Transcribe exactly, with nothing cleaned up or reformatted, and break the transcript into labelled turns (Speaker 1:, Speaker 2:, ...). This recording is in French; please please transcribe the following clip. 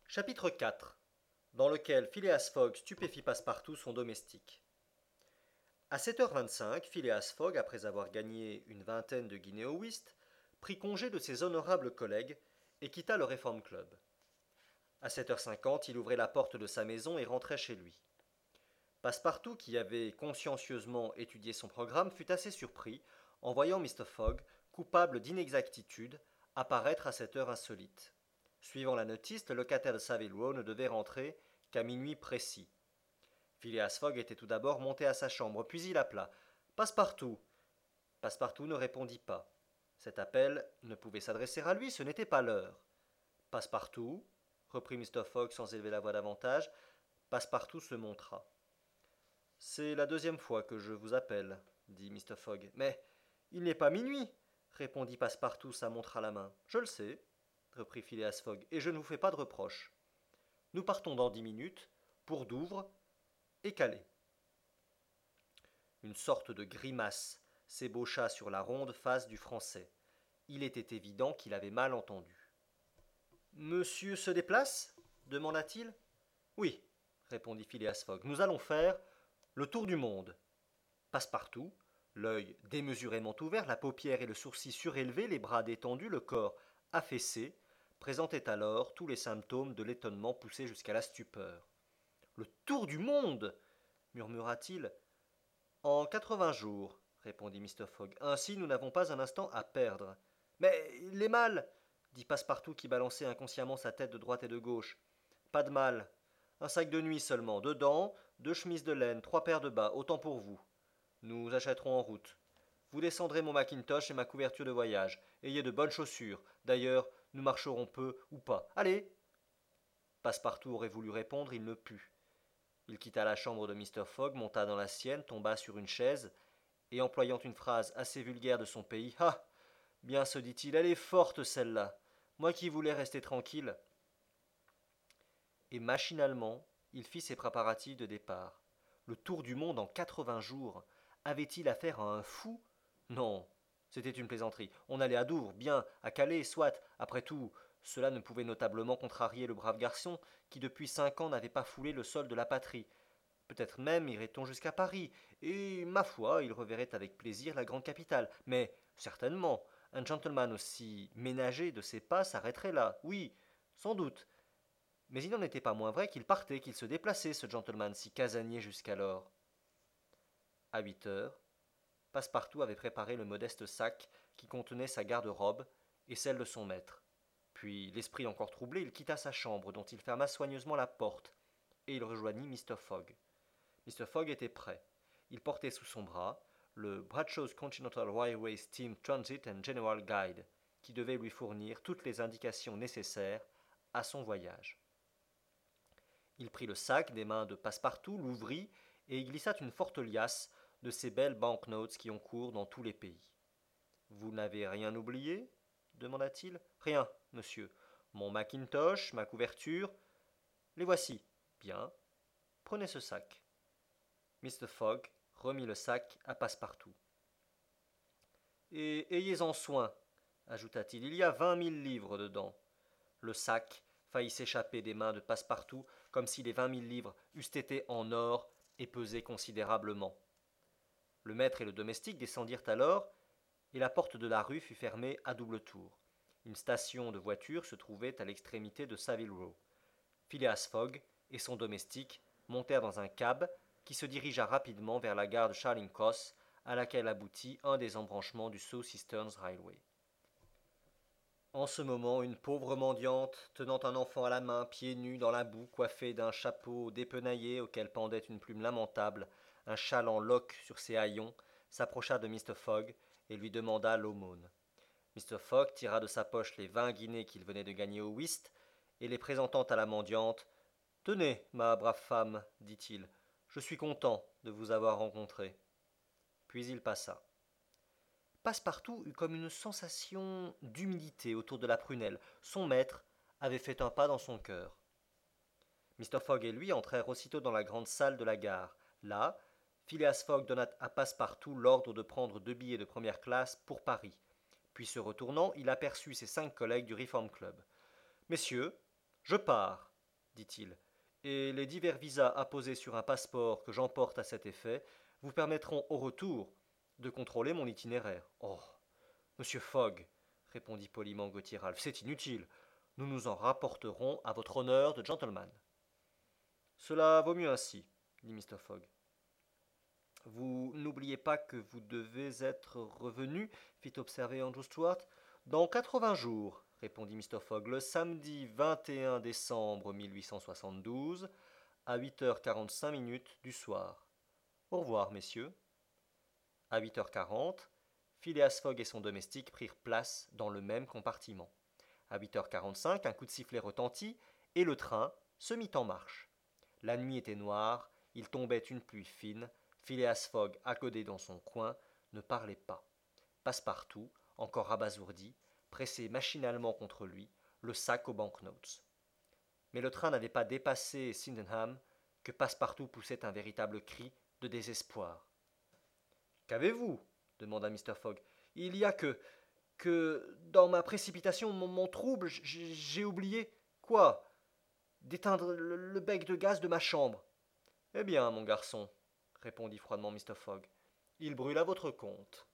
Speaker 1: Chapitre quatre, dans lequel Phileas Fogg stupéfie Passepartout, son domestique. À sept heures vingt-cinq, Phileas Fogg, après avoir gagné une vingtaine de guinées au whist, prit congé de ses honorables collègues et quitta le Reform Club. À sept heures cinquante, il ouvrait la porte de sa maison et rentrait chez lui. Passepartout, qui avait consciencieusement étudié son programme, fut assez surpris en voyant Mr. Fogg, coupable d'inexactitude, apparaître à cette heure insolite. Suivant la notice, le locataire de Saville Row ne devait rentrer qu'à minuit précis. Phileas Fogg était tout d'abord monté à sa chambre, puis il appela Passepartout. Passepartout ne répondit pas. Cet appel ne pouvait s'adresser à lui, ce n'était pas l'heure. Passepartout, reprit Mr. Fogg sans élever la voix davantage. Passepartout se montra. C'est la deuxième fois que je vous appelle, dit Mr. Fogg. Mais il n'est pas minuit, répondit Passepartout, sa montre à la main. Je le sais, reprit Phileas Fogg, et je ne vous fais pas de reproches. Nous partons dans dix minutes, pour Douvres et Calais. Une sorte de grimace s'ébaucha sur la ronde face du Français. Il était évident qu'il avait mal entendu. Monsieur se déplace demanda-t-il. Oui, répondit Phileas Fogg. Nous allons faire le tour du monde. Passepartout, l'œil démesurément ouvert, la paupière et le sourcil surélevé, les bras détendus, le corps affaissé, présentait alors tous les symptômes de l'étonnement poussé jusqu'à la stupeur. Le tour du monde murmura-t-il. En quatre-vingts jours, répondit Mr. Fogg. Ainsi nous n'avons pas un instant à perdre. Mais les malles dit Passepartout qui balançait inconsciemment sa tête de droite et de gauche. Pas de mal. Un sac de nuit seulement, dedans, deux chemises de laine, trois paires de bas, autant pour vous. Nous achèterons en route. Vous descendrez mon mackintosh et ma couverture de voyage. Ayez de bonnes chaussures. D'ailleurs, nous marcherons peu ou pas. Allez. Passepartout aurait voulu répondre, il ne put. Il quitta la chambre de Mr. Fogg, monta dans la sienne, tomba sur une chaise, et employant une phrase assez vulgaire de son pays, ah bien, se dit-il, elle est forte celle-là. Moi qui voulais rester tranquille. Et machinalement, il fit ses préparatifs de départ. Le tour du monde en quatre-vingts jours. Avait-il affaire à un fou? Non, c'était une plaisanterie. On allait à Douvres, bien, à Calais, soit. Après tout, cela ne pouvait notablement contrarier le brave garçon, qui depuis cinq ans n'avait pas foulé le sol de la patrie. Peut-être même irait-on jusqu'à Paris, et, ma foi, il reverrait avec plaisir la grande capitale. Mais, certainement, un gentleman aussi ménager de ses pas s'arrêterait là, oui, sans doute. Mais il n'en était pas moins vrai qu'il partait, qu'il se déplaçait, ce gentleman si casanier jusqu'alors. À huit heures, Passepartout avait préparé le modeste sac qui contenait sa garde-robe et celle de son maître. Puis, l'esprit encore troublé, il quitta sa chambre, dont il ferma soigneusement la porte, et il rejoignit Mr. Fogg. Mr. Fogg était prêt. Il portait sous son bras le Bradshaw's Continental Railway Steam Transit and General Guide, qui devait lui fournir toutes les indications nécessaires à son voyage. Il prit le sac des mains de Passepartout, l'ouvrit, et y glissa une forte liasse de ces belles banknotes qui ont cours dans tous les pays. Vous n'avez rien oublié demanda-t-il. Rien, monsieur. Mon mackintosh, ma couverture. Les voici. Bien. Prenez ce sac. Mr. Fogg remit le sac à Passepartout. Et ayez-en soin, ajouta-t-il, il y a vingt mille livres dedans. Le sac faillit s'échapper des mains de Passepartout, comme si les vingt mille livres eussent été en or et pesé considérablement. Le maître et le domestique descendirent alors, et la porte de la rue fut fermée à double tour. Une station de voitures se trouvait à l'extrémité de Saville Row. Phileas Fogg et son domestique montèrent dans un cab qui se dirigea rapidement vers la gare de Charing Cross, à laquelle aboutit un des embranchements du South Eastern Railway. En ce moment, une pauvre mendiante, tenant un enfant à la main, pieds nus dans la boue, coiffée d'un chapeau dépenaillé auquel pendait une plume lamentable, un châle en loques sur ses haillons, s'approcha de Mr. Fogg et lui demanda l'aumône. Mr. Fogg tira de sa poche les vingt guinées qu'il venait de gagner au whist, et les présentant à la mendiante, « Tenez, ma brave femme, dit-il, je suis content de vous avoir rencontrée. » Puis il passa. Passepartout eut comme une sensation d'humilité autour de la prunelle. Son maître avait fait un pas dans son cœur. Mr. Fogg et lui entrèrent aussitôt dans la grande salle de la gare. Là, Phileas Fogg donna à Passepartout l'ordre de prendre deux billets de première classe pour Paris. Puis se retournant, il aperçut ses cinq collègues du Reform Club. « Messieurs, je pars. dit-il, et les divers visas apposés sur un passeport que j'emporte à cet effet vous permettront au retour de contrôler mon itinéraire. Oh, monsieur Fogg, répondit poliment Gauthier Ralph, c'est inutile. Nous nous en rapporterons à votre honneur de gentleman. Cela vaut mieux ainsi, dit Mr. Fogg. Vous n'oubliez pas que vous devez être revenu, fit observer Andrew Stuart. Dans quatre-vingts jours, répondit Mr. Fogg, le samedi vingt et un décembre mille huit cent soixante-douze, à huit heures quarante-cinq minutes du soir. Au revoir, messieurs. À huit heures quarante, Phileas Fogg et son domestique prirent place dans le même compartiment. À huit heures quarante-cinq, un coup de sifflet retentit et le train se mit en marche. La nuit était noire, il tombait une pluie fine. Phileas Fogg, accoudé dans son coin, ne parlait pas. Passepartout, encore abasourdi, pressait machinalement contre lui le sac aux banknotes. Mais le train n'avait pas dépassé Sydenham que Passepartout poussait un véritable cri de désespoir. Qu'avez-vous ? demanda Mr. Fogg. Il y a que. que. Dans ma précipitation, mon, mon trouble, j'ai oublié. Quoi ? D'éteindre le, le bec de gaz de ma chambre. Eh bien, mon garçon, répondit froidement Mr. Fogg, il brûle à votre compte.